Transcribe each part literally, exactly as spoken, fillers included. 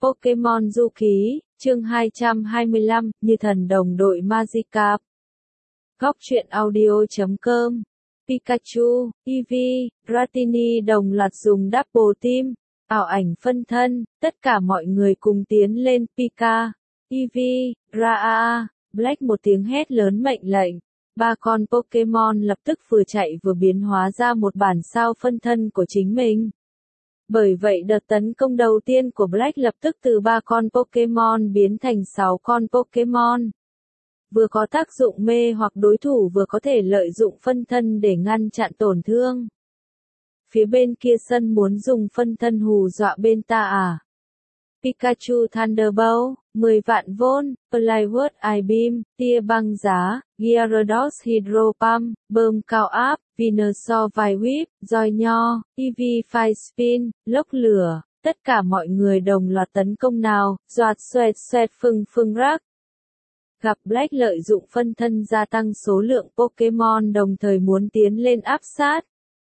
Pokemon Du Ký, chương hai trăm hai mươi lăm, như thần đồng đội Magikarp. Góc truyện audio chấm com. Pikachu, Eevee, Dratini đồng loạt dùng Double Team, ảo ảnh phân thân, tất cả mọi người cùng tiến lên Pika, Eevee, Raa, Black một tiếng hét lớn mệnh lệnh. Ba con Pokemon lập tức vừa chạy vừa biến hóa ra một bản sao phân thân của chính mình. Bởi vậy đợt tấn công đầu tiên của Black lập tức từ ba con Pokemon biến thành sáu con Pokemon. Vừa có tác dụng mê hoặc đối thủ vừa có thể lợi dụng phân thân để ngăn chặn tổn thương. Phía bên kia sân muốn dùng phân thân hù dọa bên ta à? Pikachu Thunderbolt, mười vạn vôn, Plywood I-Beam, tia băng giá, Gyarados Hydro Pump, bơm cao áp, Venusaur Vine Whip, roi nho, Eevee Fire Spin, lốc lửa, tất cả mọi người đồng loạt tấn công nào, doạt xoẹt xoẹt phừng phừng rắc. Gặp Black lợi dụng phân thân gia tăng số lượng Pokemon đồng thời muốn tiến lên áp sát.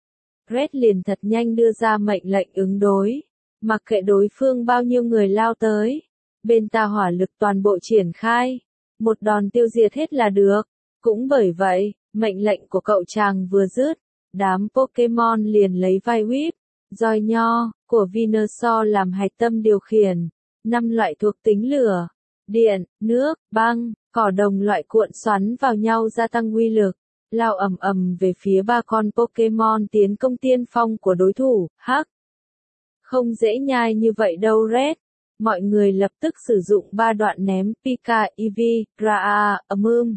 Red liền thật nhanh đưa ra mệnh lệnh ứng đối. Mặc kệ đối phương bao nhiêu người lao tới, bên ta hỏa lực toàn bộ triển khai, một đòn tiêu diệt hết là được. Cũng bởi vậy, mệnh lệnh của cậu chàng vừa dứt, đám Pokemon liền lấy Vine Whip, roi nho, của Venusaur làm hạch tâm điều khiển, năm loại thuộc tính lửa, điện, nước, băng, cỏ đồng loại cuộn xoắn vào nhau gia tăng uy lực, lao ầm ầm về phía ba con Pokemon tiến công tiên phong của đối thủ, hắc. Không dễ nhai như vậy đâu Red. Mọi người lập tức sử dụng ba đoạn ném Pika, Eevee, Raa, Amum.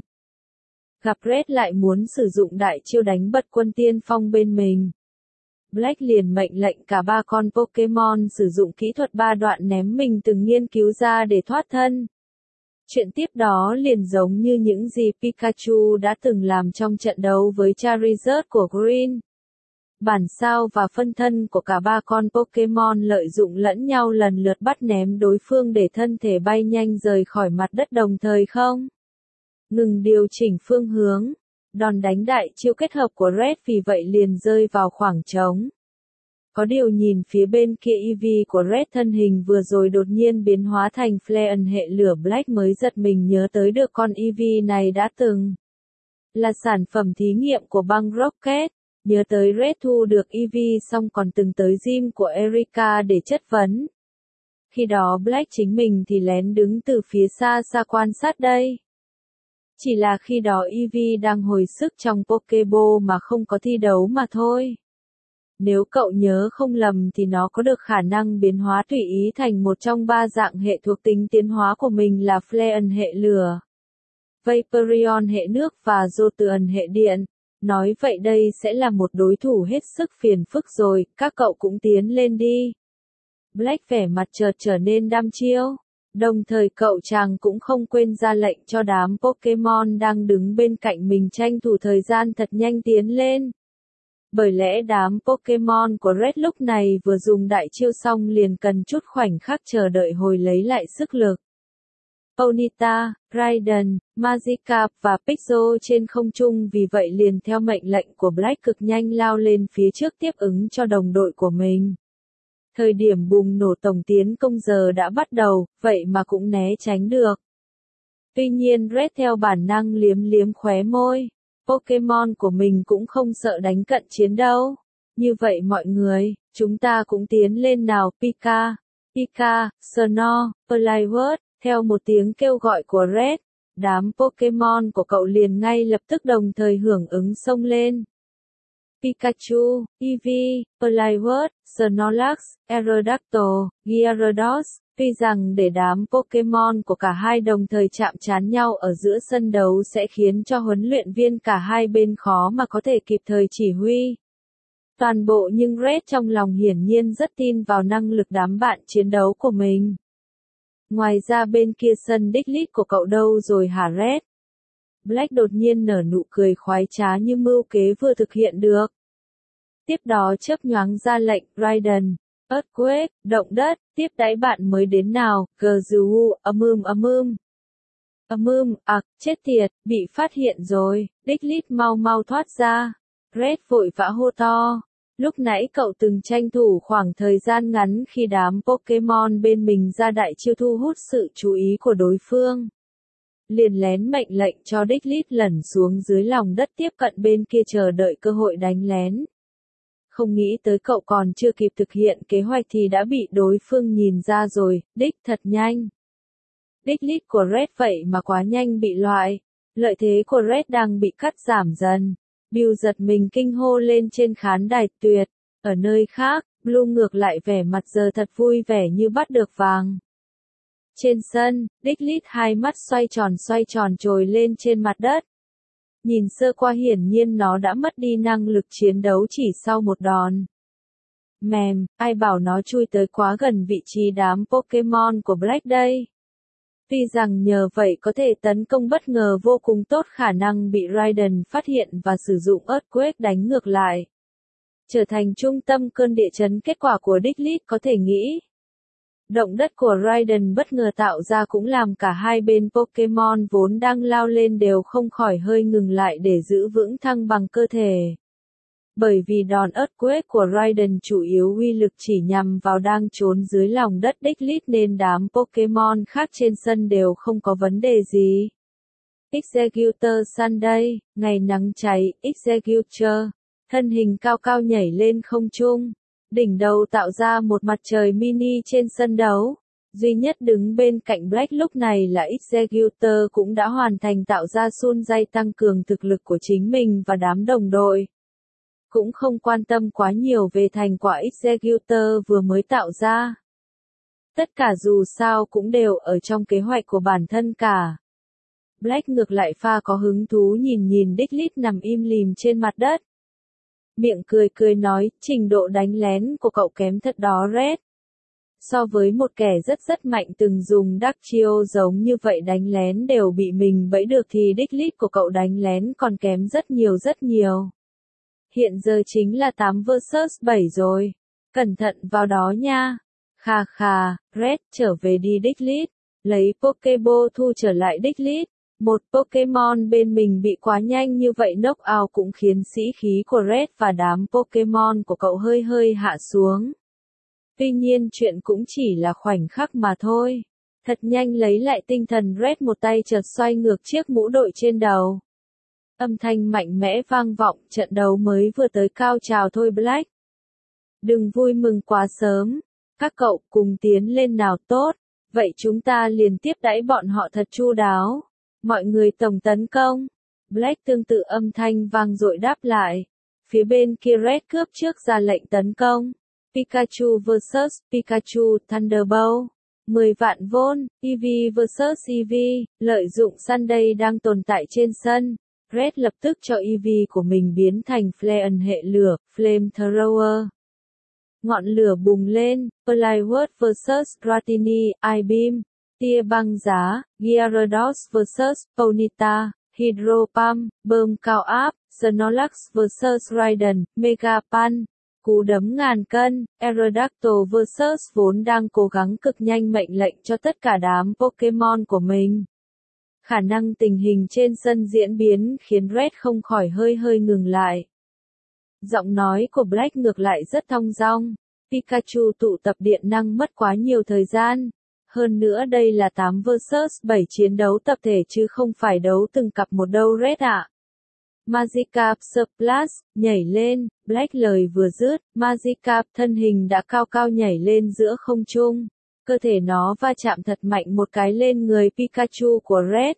Gặp Red lại muốn sử dụng đại chiêu đánh bật quân tiên phong bên mình. Black liền mệnh lệnh cả ba con Pokemon sử dụng kỹ thuật ba đoạn ném mình từng nghiên cứu ra để thoát thân. Chuyện tiếp đó liền giống như những gì Pikachu đã từng làm trong trận đấu với Charizard của Green. Bản sao và phân thân của cả ba con Pokemon lợi dụng lẫn nhau lần lượt bắt ném đối phương để thân thể bay nhanh rời khỏi mặt đất đồng thời không ngừng điều chỉnh phương hướng. Đòn đánh đại chiêu kết hợp của Red vì vậy liền rơi vào khoảng trống. Có điều nhìn phía bên kia Eevee của Red thân hình vừa rồi đột nhiên biến hóa thành Flareon hệ lửa Black mới giật mình nhớ tới được con Eevee này đã từng là sản phẩm thí nghiệm của băng Rocket. Nhớ tới Red thu được Eevee xong còn từng tới gym của Erika để chất vấn. Khi đó Black chính mình thì lén đứng từ phía xa xa quan sát đây. Chỉ là khi đó Eevee đang hồi sức trong Pokeball mà không có thi đấu mà thôi. Nếu cậu nhớ không lầm thì nó có được khả năng biến hóa tùy ý thành một trong ba dạng hệ thuộc tính tiến hóa của mình là Flareon hệ lửa, Vaporeon hệ nước và Jolteon hệ điện. Nói vậy đây sẽ là một đối thủ hết sức phiền phức rồi, các cậu cũng tiến lên đi. Black vẻ mặt chợt trở nên đăm chiêu. Đồng thời cậu chàng cũng không quên ra lệnh cho đám Pokemon đang đứng bên cạnh mình tranh thủ thời gian thật nhanh tiến lên. Bởi lẽ đám Pokemon của Red lúc này vừa dùng đại chiêu xong liền cần chút khoảnh khắc chờ đợi hồi lấy lại sức lực. Ponyta, Raiden, Magikarp và Pixel trên không trung vì vậy liền theo mệnh lệnh của Black cực nhanh lao lên phía trước tiếp ứng cho đồng đội của mình. Thời điểm bùng nổ tổng tiến công giờ đã bắt đầu, vậy mà cũng né tránh được. Tuy nhiên Red theo bản năng liếm liếm khóe môi. Pokemon của mình cũng không sợ đánh cận chiến đâu. Như vậy mọi người, chúng ta cũng tiến lên nào Pika, Pika, Snore, Plywood. Theo một tiếng kêu gọi của Red, đám Pokemon của cậu liền ngay lập tức đồng thời hưởng ứng xông lên. Pikachu, Eevee, Plywood, Snorlax, Aerodactyl, Gyarados. Tuy rằng để đám Pokemon của cả hai đồng thời chạm trán nhau ở giữa sân đấu sẽ khiến cho huấn luyện viên cả hai bên khó mà có thể kịp thời chỉ huy toàn bộ nhưng Red trong lòng hiển nhiên rất tin vào năng lực đám bạn chiến đấu của mình. Ngoài ra bên kia sân đích lít của cậu đâu rồi hả Red? Black đột nhiên nở nụ cười khoái trá như mưu kế vừa thực hiện được. Tiếp đó chớp nhoáng ra lệnh, Raiden, Earthquake, động đất, tiếp đãi bạn mới đến nào, Gzu, Amum Amum. Amum, ạc, chết tiệt, bị phát hiện rồi, đích lít mau mau thoát ra. Red vội vã hô to. Lúc nãy cậu từng tranh thủ khoảng thời gian ngắn khi đám Pokémon bên mình ra đại chiêu thu hút sự chú ý của đối phương. Liền lén mệnh lệnh cho Diglett lẩn xuống dưới lòng đất tiếp cận bên kia chờ đợi cơ hội đánh lén. Không nghĩ tới cậu còn chưa kịp thực hiện kế hoạch thì đã bị đối phương nhìn ra rồi, đích thật nhanh. Diglett của Red vậy mà quá nhanh bị loại. Lợi thế của Red đang bị cắt giảm dần. Bill giật mình kinh hô lên trên khán đài tuyệt. Ở nơi khác, Blue ngược lại vẻ mặt giờ thật vui vẻ như bắt được vàng. Trên sân, Diglett hai mắt xoay tròn xoay tròn trồi lên trên mặt đất. Nhìn sơ qua hiển nhiên nó đã mất đi năng lực chiến đấu chỉ sau một đòn. Mềm, ai bảo nó chui tới quá gần vị trí đám Pokémon của Black đây. Tuy rằng nhờ vậy có thể tấn công bất ngờ vô cùng tốt khả năng bị Raiden phát hiện và sử dụng Earthquake đánh ngược lại. Trở thành trung tâm cơn địa chấn kết quả của Diglett có thể nghĩ. Động đất của Raiden bất ngờ tạo ra cũng làm cả hai bên Pokémon vốn đang lao lên đều không khỏi hơi ngừng lại để giữ vững thăng bằng cơ thể. Bởi vì đòn Earthquake của Raiden chủ yếu uy lực chỉ nhằm vào đang trốn dưới lòng đất Diglett nên đám Pokémon khác trên sân đều không có vấn đề gì. Executor Sunday, ngày nắng cháy, Executor, thân hình cao cao nhảy lên không trung. Đỉnh đầu tạo ra một mặt trời mini trên sân đấu. Duy nhất đứng bên cạnh Black lúc này là Executor cũng đã hoàn thành tạo ra Sunday tăng cường thực lực của chính mình và đám đồng đội. Cũng không quan tâm quá nhiều về thành quả Executor vừa mới tạo ra. Tất cả dù sao cũng đều ở trong kế hoạch của bản thân cả. Black ngược lại pha có hứng thú nhìn nhìn Diglett nằm im lìm trên mặt đất. Miệng cười cười nói, trình độ đánh lén của cậu kém thật đó Red. So với một kẻ rất rất mạnh từng dùng Dark Chiêu giống như vậy đánh lén đều bị mình bẫy được thì Diglett của cậu đánh lén còn kém rất nhiều rất nhiều. Hiện giờ chính là tám versus bảy rồi. Cẩn thận vào đó nha. Khà khà, Red trở về đi Diglett. Lấy Pokéball thu trở lại Diglett. Một Pokémon bên mình bị quá nhanh như vậy knock out cũng khiến sĩ khí của Red và đám Pokémon của cậu hơi hơi hạ xuống. Tuy nhiên chuyện cũng chỉ là khoảnh khắc mà thôi. Thật nhanh lấy lại tinh thần Red một tay chợt xoay ngược chiếc mũ đội trên đầu. Âm thanh mạnh mẽ vang vọng trận đấu mới vừa tới cao trào thôi Black. Đừng vui mừng quá sớm. Các cậu cùng tiến lên nào tốt. Vậy chúng ta liền tiếp đãi bọn họ thật chu đáo. Mọi người tổng tấn công. Black tương tự âm thanh vang dội đáp lại. Phía bên kia Red cướp trước ra lệnh tấn công. Pikachu versus Pikachu Thunderbolt. mười vạn vôn, Eevee versus Eevee. Lợi dụng Sunday đang tồn tại trên sân. Red lập tức cho Eevee của mình biến thành Flareon hệ lửa, Flamethrower. Ngọn lửa bùng lên, Poliwrath versus Dratini, I-Beam. Tia băng giá, Gyarados versus Ponyta, Hydro Pump, bơm cao áp, Snorlax versus Raiden, Mega Punch, cú đấm ngàn cân, Aerodactyl versus vốn đang cố gắng cực nhanh mệnh lệnh cho tất cả đám Pokémon của mình. Khả năng tình hình trên sân diễn biến khiến Red không khỏi hơi hơi ngừng lại. Giọng nói của Black ngược lại rất thong dong. Pikachu tụ tập điện năng mất quá nhiều thời gian. Hơn nữa đây là tám versus bảy chiến đấu tập thể chứ không phải đấu từng cặp một đâu Red ạ. Magikarp Splash, nhảy lên, Black lời vừa dứt, Magikarp thân hình đã cao cao nhảy lên giữa không trung. Cơ thể nó va chạm thật mạnh một cái lên người Pikachu của Red.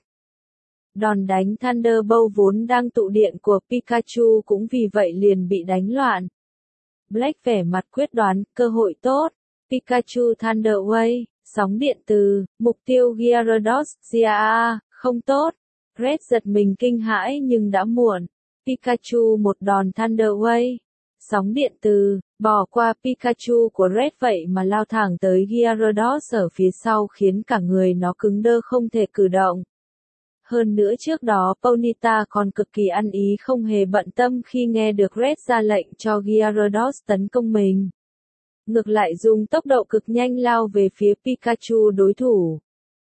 Đòn đánh Thunderbolt vốn đang tụ điện của Pikachu cũng vì vậy liền bị đánh loạn. Black vẻ mặt quyết đoán, cơ hội tốt. Pikachu Thunder Wave, sóng điện từ, mục tiêu Gyarados, Gia, không tốt. Red giật mình kinh hãi nhưng đã muộn. Pikachu một đòn Thunder Wave, sóng điện từ, bỏ qua Pikachu của Red vậy mà lao thẳng tới Gyarados ở phía sau khiến cả người nó cứng đơ không thể cử động. Hơn nữa trước đó Ponyta còn cực kỳ ăn ý không hề bận tâm khi nghe được Red ra lệnh cho Gyarados tấn công mình. Ngược lại dùng tốc độ cực nhanh lao về phía Pikachu đối thủ.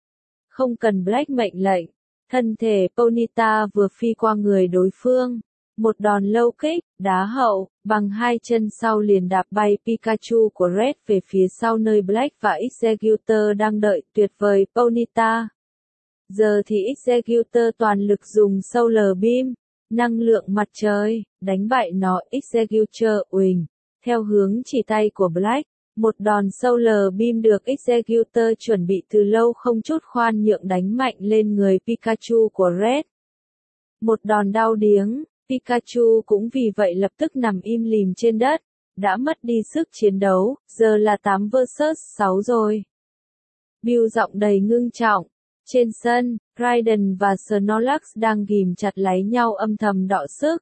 Không cần Black mệnh lệnh, thân thể Ponyta vừa phi qua người đối phương. Một đòn low kick, đá hậu, bằng hai chân sau liền đạp bay Pikachu của Red về phía sau nơi Black và Executor đang đợi. Tuyệt vời Ponyta. Giờ thì Executor toàn lực dùng Solar Beam, năng lượng mặt trời, đánh bại nó. Executor uỳnh, theo hướng chỉ tay của Black. Một đòn Solar Beam được Executor chuẩn bị từ lâu không chút khoan nhượng đánh mạnh lên người Pikachu của Red. Một đòn đau điếng, Pikachu cũng vì vậy lập tức nằm im lìm trên đất, đã mất đi sức chiến đấu, giờ là tám versus sáu rồi. Bill giọng đầy ngưng trọng. Trên sân, Raiden và Snorlax đang ghìm chặt lấy nhau âm thầm đọ sức.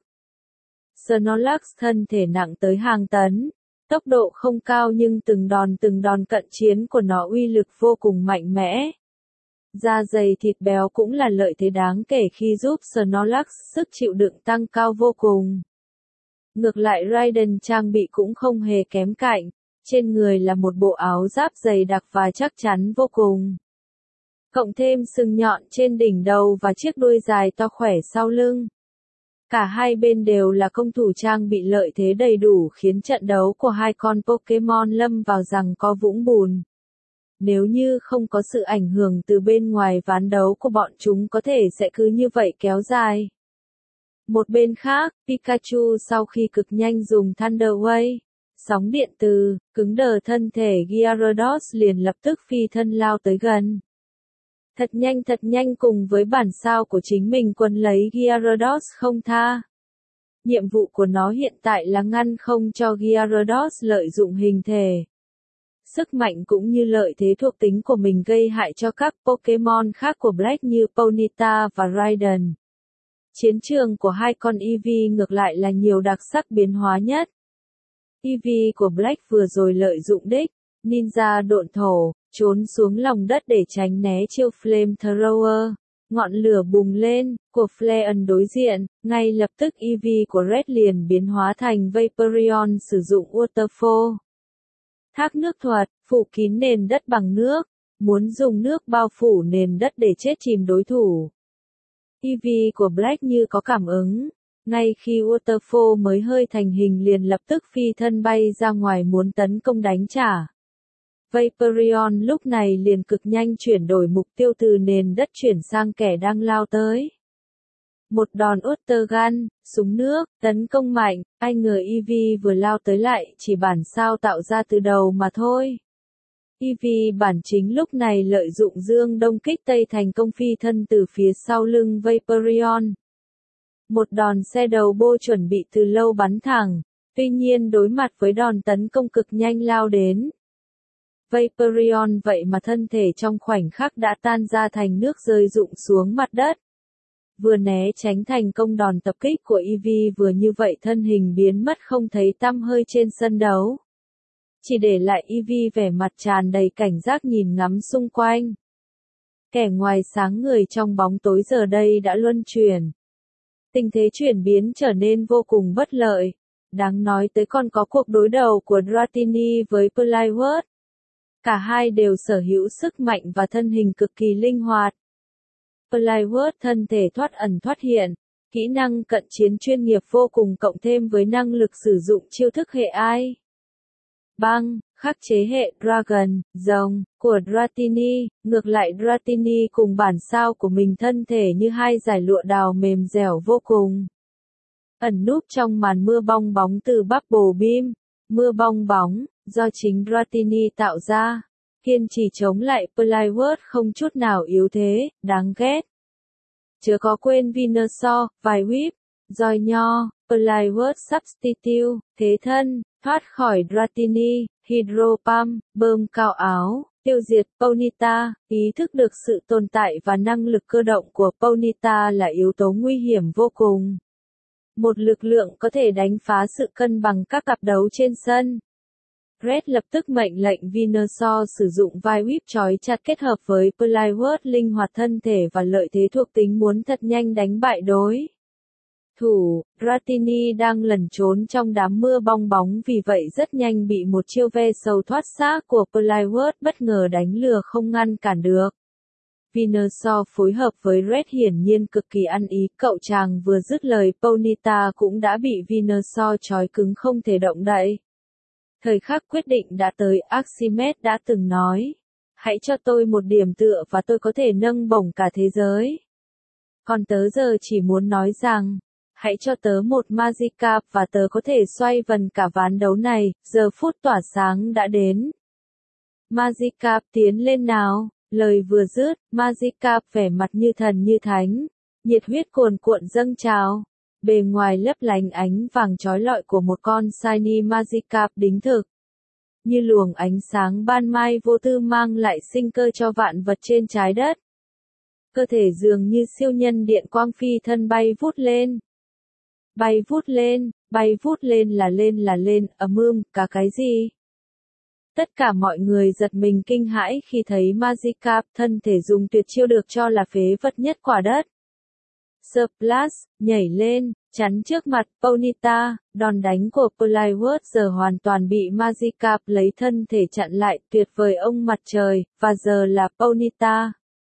Snorlax thân thể nặng tới hàng tấn. Tốc độ không cao nhưng từng đòn từng đòn cận chiến của nó uy lực vô cùng mạnh mẽ. Da dày thịt béo cũng là lợi thế đáng kể khi giúp Snorlax sức chịu đựng tăng cao vô cùng. Ngược lại Raiden trang bị cũng không hề kém cạnh, trên người là một bộ áo giáp dày đặc và chắc chắn vô cùng. Cộng thêm sừng nhọn trên đỉnh đầu và chiếc đuôi dài to khỏe sau lưng. Cả hai bên đều là công thủ trang bị lợi thế đầy đủ khiến trận đấu của hai con Pokémon lâm vào giằng co vũng bùn. Nếu như không có sự ảnh hưởng từ bên ngoài ván đấu của bọn chúng có thể sẽ cứ như vậy kéo dài. Một bên khác, Pikachu sau khi cực nhanh dùng Thunder Wave, sóng điện từ, cứng đờ thân thể Gyarados liền lập tức phi thân lao tới gần. Thật nhanh thật nhanh cùng với bản sao của chính mình quấn lấy Gyarados không tha. Nhiệm vụ của nó hiện tại là ngăn không cho Gyarados lợi dụng hình thể, sức mạnh cũng như lợi thế thuộc tính của mình gây hại cho các Pokémon khác của Black như Ponyta và Raiden. Chiến trường của hai con Eevee ngược lại là nhiều đặc sắc biến hóa nhất. Eevee của Black vừa rồi lợi dụng đích, ninja độn thổ, trốn xuống lòng đất để tránh né chiêu Flamethrower. Ngọn lửa bùng lên, của Flareon đối diện, ngay lập tức Eevee của Red liền biến hóa thành Vaporeon sử dụng Waterfall. Thác nước thuật, phủ kín nền đất bằng nước, muốn dùng nước bao phủ nền đất để chết chìm đối thủ. Eevee của Black như có cảm ứng, ngay khi Waterfall mới hơi thành hình liền lập tức phi thân bay ra ngoài muốn tấn công đánh trả. Vaporeon lúc này liền cực nhanh chuyển đổi mục tiêu từ nền đất chuyển sang kẻ đang lao tới. Một đòn Water Gun, súng nước, tấn công mạnh, ai ngờ Eevee vừa lao tới lại chỉ bản sao tạo ra từ đầu mà thôi. Eevee bản chính lúc này lợi dụng dương đông kích tây thành công phi thân từ phía sau lưng Vaporeon. Một đòn xe đầu bô chuẩn bị từ lâu bắn thẳng, tuy nhiên đối mặt với đòn tấn công cực nhanh lao đến. Vaporeon vậy mà thân thể trong khoảnh khắc đã tan ra thành nước rơi rụng xuống mặt đất. Vừa né tránh thành công đòn tập kích của Eevee vừa như vậy thân hình biến mất không thấy tăm hơi trên sân đấu. Chỉ để lại Eevee vẻ mặt tràn đầy cảnh giác nhìn ngắm xung quanh. Kẻ ngoài sáng người trong bóng tối giờ đây đã luân chuyển. Tình thế chuyển biến trở nên vô cùng bất lợi. Đáng nói tới còn có cuộc đối đầu của Dratini với Poliwrath. Cả hai đều sở hữu sức mạnh và thân hình cực kỳ linh hoạt. Poliwrath thân thể thoát ẩn thoát hiện, kỹ năng cận chiến chuyên nghiệp vô cùng cộng thêm với năng lực sử dụng chiêu thức hệ ai. Băng, khắc chế hệ Dragon, rồng, của Dratini, ngược lại Dratini cùng bản sao của mình thân thể như hai dải lụa đào mềm dẻo vô cùng. Ẩn núp trong màn mưa bong bóng từ Bubble Beam, mưa bong bóng, do chính Dratini tạo ra, kiên trì chống lại Poliwrath không chút nào yếu thế, đáng ghét. Chớ có quên Venusaur, vài whip, roi nho, Poliwrath Substitute, thế thân, thoát khỏi Dratini, Hydro Pump, bơm cao áo, tiêu diệt Ponyta, ý thức được sự tồn tại và năng lực cơ động của Ponyta là yếu tố nguy hiểm vô cùng. Một lực lượng có thể đánh phá sự cân bằng các cặp đấu trên sân. Red lập tức mệnh lệnh Venusaur sử dụng vai whip trói chặt kết hợp với Poliwrath linh hoạt thân thể và lợi thế thuộc tính muốn thật nhanh đánh bại đối thủ. Dratini đang lẩn trốn trong đám mưa bong bóng vì vậy rất nhanh bị một chiêu ve sầu thoát xác của Poliwrath bất ngờ đánh lừa không ngăn cản được. Venusaur phối hợp với Red hiển nhiên cực kỳ ăn ý, cậu chàng vừa dứt lời Ponyta cũng đã bị Venusaur trói cứng không thể động đậy. Thời khắc quyết định đã tới, Archimedes đã từng nói, hãy cho tôi một điểm tựa và tôi có thể nâng bổng cả thế giới. Còn tớ giờ chỉ muốn nói rằng, hãy cho tớ một Magikarp và tớ có thể xoay vần cả ván đấu này, giờ phút tỏa sáng đã đến. Magikarp tiến lên nào, lời vừa dứt, Magikarp vẻ mặt như thần như thánh, nhiệt huyết cuồn cuộn dâng trào, bề ngoài lấp lánh ánh vàng chói lọi của một con Shiny Magikarp đính thực. Như luồng ánh sáng ban mai vô tư mang lại sinh cơ cho vạn vật trên trái đất. Cơ thể dường như siêu nhân điện quang phi thân bay vút lên. Bay vút lên, bay vút lên là lên là lên, ầm ưm, cả cái gì? Tất cả mọi người giật mình kinh hãi khi thấy Magikarp thân thể dùng tuyệt chiêu được cho là phế vật nhất quả đất. Splash, nhảy lên, chắn trước mặt Ponyta, đòn đánh của Poliwrath giờ hoàn toàn bị Magikarp lấy thân thể chặn lại, tuyệt vời ông mặt trời, và giờ là Ponyta.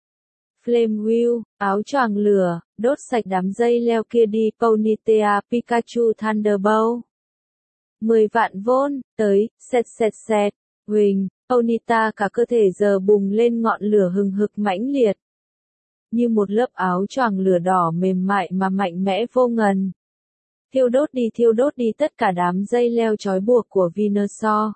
Flame Wheel, áo choàng lửa, đốt sạch đám dây leo kia đi Ponyta Pikachu Thunderbolt. mười vạn vôn, tới, sẹt sẹt sẹt, huỳnh, Ponyta cả cơ thể giờ bùng lên ngọn lửa hừng hực mãnh liệt. Như một lớp áo choàng lửa đỏ mềm mại mà mạnh mẽ vô ngần. Thiêu đốt đi thiêu đốt đi tất cả đám dây leo trói buộc của Venusaur.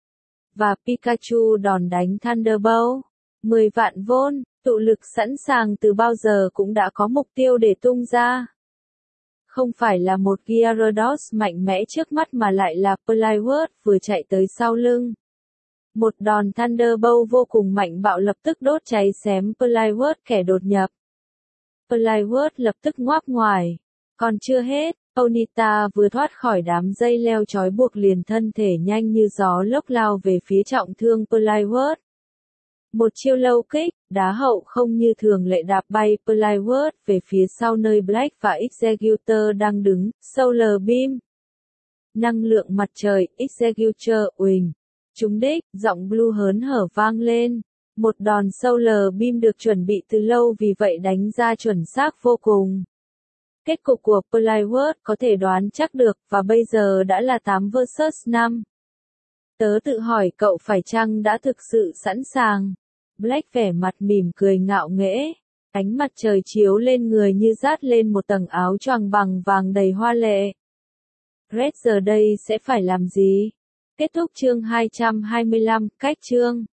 Và Pikachu đòn đánh Thunderbolt. mười vạn vôn, tụ lực sẵn sàng từ bao giờ cũng đã có mục tiêu để tung ra. Không phải là một Gyarados mạnh mẽ trước mắt mà lại là Poliwrath vừa chạy tới sau lưng. Một đòn Thunderbolt vô cùng mạnh bạo lập tức đốt cháy xém Poliwrath kẻ đột nhập. Poliwrath lập tức ngoác ngoài. Còn chưa hết, Ponyta vừa thoát khỏi đám dây leo trói buộc liền thân thể nhanh như gió lốc lao về phía trọng thương Poliwrath. Một chiêu lâu kích, đá hậu không như thường lệ đạp bay Poliwrath về phía sau nơi Black và Executor đang đứng, Solar Beam. Năng lượng mặt trời, Executor, uỳnh. Trúng đích, giọng Blue hớn hở vang lên. Một đòn Solar Beam được chuẩn bị từ lâu vì vậy đánh ra chuẩn xác vô cùng. Kết cục của Poliwrath có thể đoán chắc được và bây giờ đã là tám versus năm. Tớ tự hỏi cậu phải chăng đã thực sự sẵn sàng. Black vẻ mặt mỉm cười ngạo nghễ. Ánh mặt trời chiếu lên người như dát lên một tầng áo choàng bằng vàng đầy hoa lệ. Red giờ đây sẽ phải làm gì? Kết thúc chương hai trăm hai mươi lăm, cách chương.